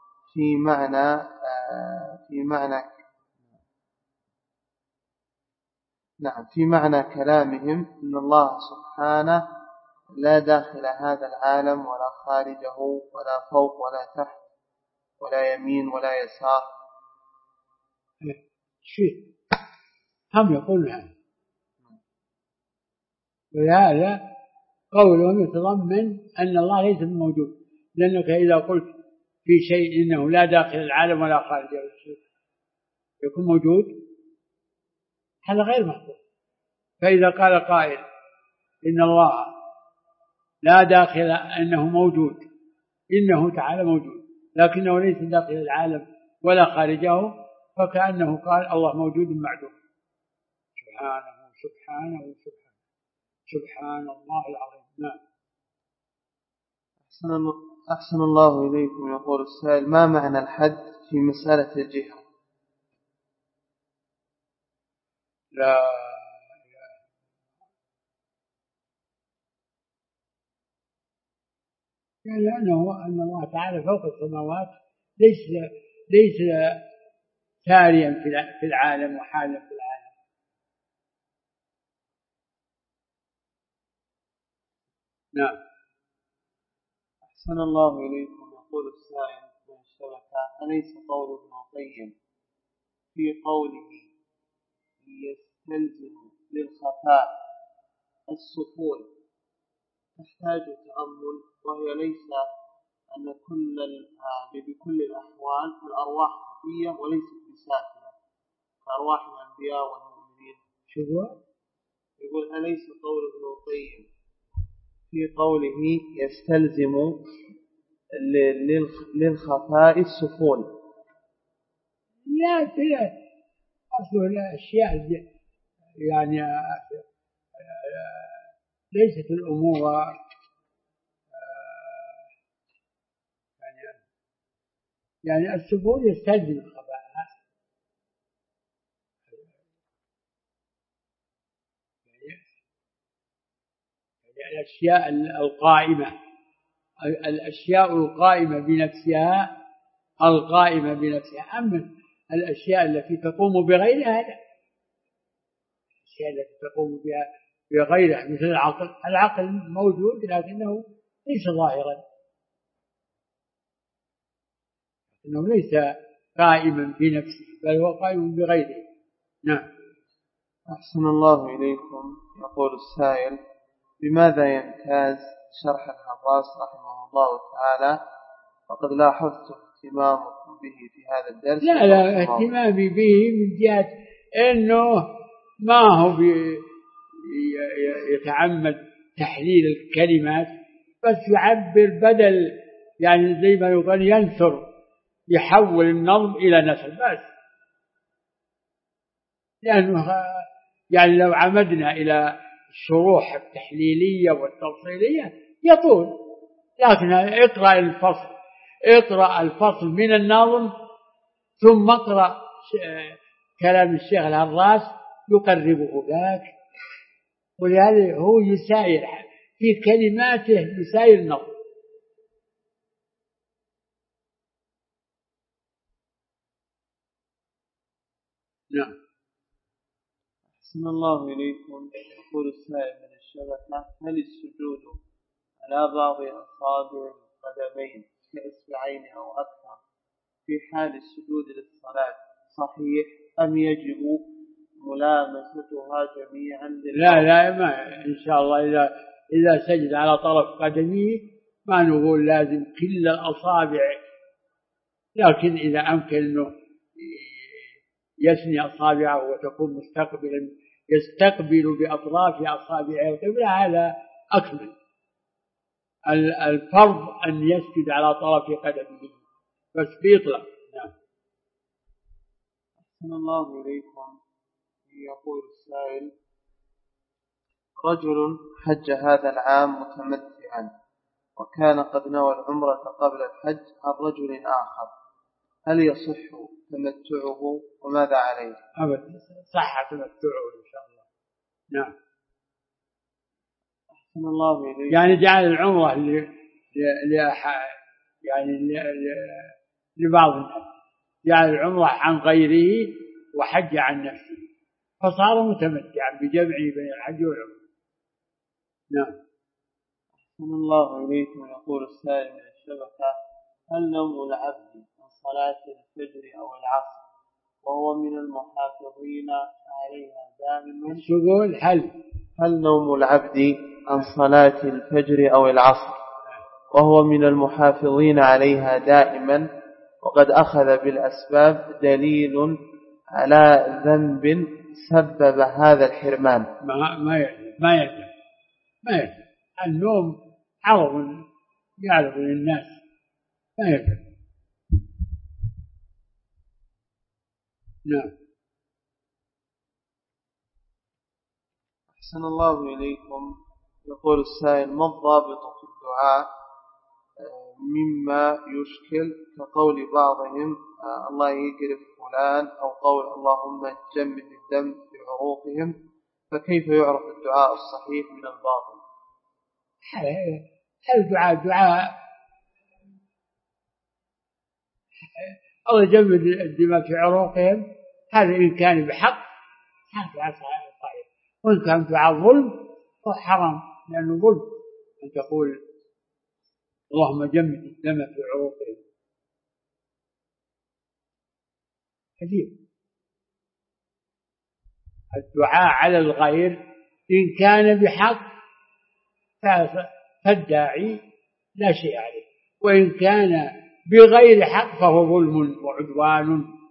في معنى كلامهم أن الله سبحانه لا داخل هذا العالم ولا خارجه ولا فوق ولا تحت ولا يمين ولا يسار. شيء هم يقولون هذا، ولهذا قولهم يتضمن أن الله ليس موجود، لأنك إذا قلت في شيء إنه لا داخل العالم ولا خارجه يكون موجود، هذا غير محفوظ. فإذا قال قائل إن الله لا داخل، أنه موجود، إنه تعالى موجود لكنه ليس داخل العالم ولا خارجه، فكأنه قال الله موجود معدوم. سبحانه سبحانه سبحانه، سبحان الله العظيم. نعم. أحسن الله إليكم. يقول السائل: ما معنى الحد في مسألة الجهة؟ لا يعني أن الله تعالى فوق السماوات، ليس ساريا في العالم وحالا في العالم. نعم. أحسن الله إليكم. يقول السائل من الشبكة: أليس قول ابن القيم في قوله يستلزم للخفاء السكون تحتاج تأمل، وهي ليس أن بكل الأحوال الأرواح خفية وليست بساكنة كأرواح الأنبياء والمؤمنين؟ يقول: أليس قول ابن القيم في قوله يستلزم للخفاء السكون؟ لا أصل الأشياء يعني ليست الأمور يعني السكون يستلزم الخفاء. الأشياء القائمة بنفسها، أما الأشياء التي تقوم بغيرها لا. الأشياء التي تقوم بها بغيره مثل العقل. العقل موجود لكنه ليس ظاهرا، إنه ليس قائما بنفسه بل هو قائم بغيره. نعم. أحسن الله إليكم. يقول السائل: بماذا يمتاز شرح الحراس رحمه الله تعالى، وقد لاحظت اهتمامكم به في هذا الدرس؟ لا اهتمامي به من جهة أنه ما هو يتعمد تحليل الكلمات، بس يعبر بدل يعني زي ما يقول ينثر، يحول النظم إلى نثر بس. لأنه يعني لو عمدنا إلى الشروح التحليلية والتفصيلية يطول، لكن اقرأ الفصل من الناظم ثم اقرأ كلام الشيخ الهراس يقربه ذاك، ولهذا هو يسائر في كلماته، يسائر النظم. نعم. أحسن الله إليكم. يقول السائل من الشبكة: هل السجود على بعض أصابع القدمين كإصبعين أو أكثر في حال السجود للصلاة صحيح، أم يجب ملامستها جميعا لا ما إن شاء الله إذا سجد على طرف قدمه ما نقول لازم كل الأصابع، لكن إذا أمكن أنه يثني أصابعه وتكون مستقبلا يستقبل بأطراف أصابعه القبلة هذا أكمل. الفرض أن يسجد على طرف قدمه بس بيطلق. نعم. أحسن الله إليكم. يقول السائل: رجل حج هذا العام متمتعا وكان قد نوى العمرة قبل الحج عن رجل آخر، هل يصح تمتعه وماذا عليه؟ أبدا صح تمتعه إن شاء الله. نعم. أحسن الله إليكم. يعني جعل العمرة لبعض الناس، جعل العمرة عن غيره وحج عن نفسه فصار متمتعا بجمعه بين الحج والعمرة. نعم. أحسن الله إليكم. يقول السائل من الشبكة: هل نوم العبد عن صلاة الفجر أو العصر وهو من المحافظين عليها دائما؟ يقول هل نوم العبد عن صلاة الفجر أو العصر وهو من المحافظين عليها دائما وقد أخذ بالأسباب دليل على ذنب سبب هذا الحرمان؟ ما يلزم النوم عرض يعرض للناس، ما يلزم. نعم. أحسن الله إليكم. يقول السائل: ما الضابط في الدعاء مما يشكل كقول بعضهم الله يقرف فلان، أو قول اللهم جمد الدم في عروقهم، فكيف يعرف الدعاء الصحيح من الباطل؟ الدعاء الله جمد الدماء في عروقهم، هذا إن كان بحق هذا دعاء صحيح، وإن كان دعاء ظلم فهو حرام، لأنه ظلم أن تقول اللهم جمد الدم في عروقهم. كثير الدعاء على الغير إن كان بحق فالداعي لا شيء عليه، وإن كان بغير حق فهو ظلم وعدوان.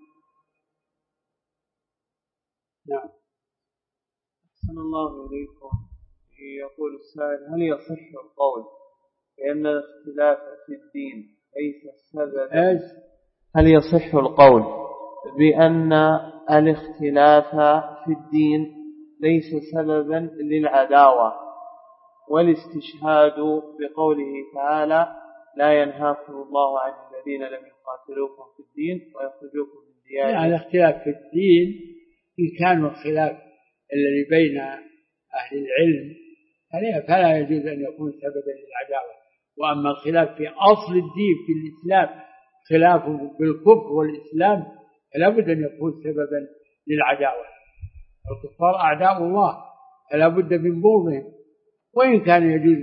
نعم. أحسن الله إليكم. يقول السائل: هل يصح القول بأن الاختلاف في الدين ليس سببا؟ هل يصح القول بأن الاختلاف في الدين ليس سببا للعداوة والاستشهاد بقوله تعالى: لا ينهاكم الله عن الذين لم يقاتلوكم في الدين ويخرجوكم من دياركم؟ يعني الاختلاف في الدين إن كان الخلاف الذي بين أهل العلم فلا يجوز أن يكون سببا للعداوة. وأما الخلاف في أصل الدين في الإسلام، خلافه بالكفر والإسلام، فلا بد أن يكون سببا للعداوة. الكفار أعداء الله فلا بد من بغضهم، وإن كان يجوز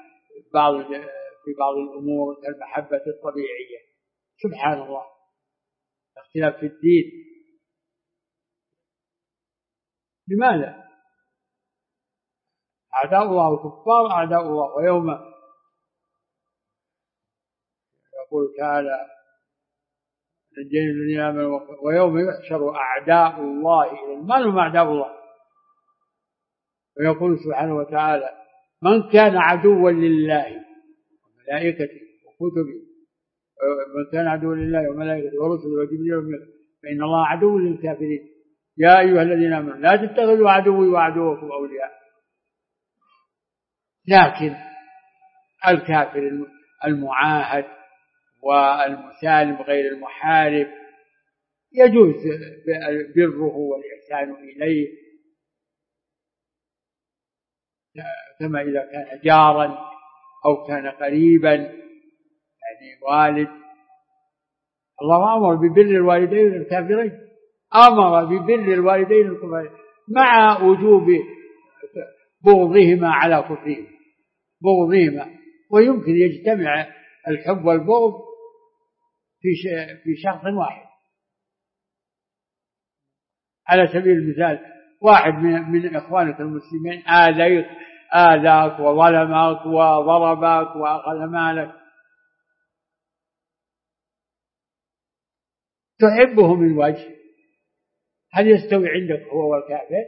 في بعض الأمور كالمحبة الطبيعية. سبحان الله، اختلاف في الدين. لماذا؟ أعداء الله الكفار أعداء الله. ويوم يقول تعالى نجينا الذين آمنوا ويوم يحشر أعداء الله إلى ما هم أعداء الله. ويقول سبحانه وتعالى من كان عدوا لله وملائكته وكتبه، من كان عدوا لله وملائكته ورسله وجبريل فإن الله عدو للكافرين يا أيها الذين آمنوا لا تتخذوا عدوي وعدوكم أولياء. لكن الكافر المعاهد والمسالم غير المحارب يجوز بره والإحسان إليه، كما إذا كان جارا أو كان قريبا، يعني والد. الله أمر ببر الوالدين الكافرين، أمر ببر الوالدين الكافرين مع وجوب بغضهما على كفرهم، بغضهما. ويمكن يجتمع الحب والبغض في شخص واحد. على سبيل المثال واحد من إخوانك المسلمين آذاك وظلمك وضربك وأخذ مالك، تحبه من وجه، هل يستوي عندك هو والكافر؟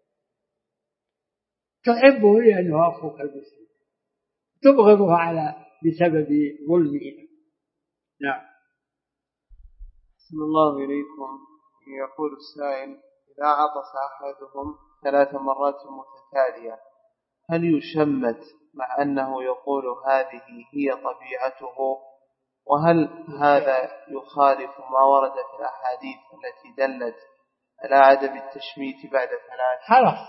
تحبه لأنه أخوك المسلم، تبغضه بسبب ظلمه. نعم. أحسن الله إليكم. يقول السائل إذا عطس أحدهم 3 مرات متتالية هل يشمت مع أنه يقول هذه هي طبيعته؟ وهل هذا يخالف ما ورد في الأحاديث التي دلت على عدم التشميت بعد 3؟ خلاص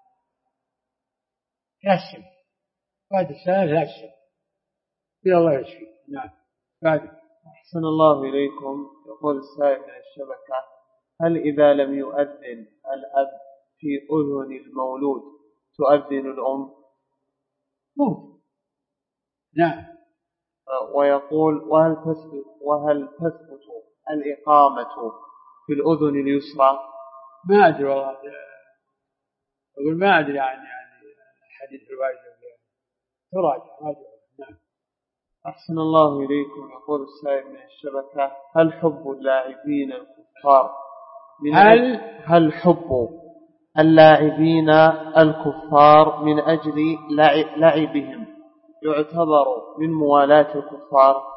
يشم بعد 3 يشم يا الله يشفي. نعم. بعد. أحسن الله إليكم. يقول السائل من الشبكة هل إذا لم يؤذن الأب في أذن المولود تؤذن الأم؟ ممكن. نعم. ويقول وهل تثبت الإقامة في الأذن اليسرى؟ ما أدري والله، أقول ما أدري عن حديث الوالد تراجع. نعم. أحسن الله إليكم. يقول السائل من الشبكة هل حب اللاعبين الكفار هل حب اللاعبين الكفار من أجل لعبهم يعتبر من موالاة الكفار؟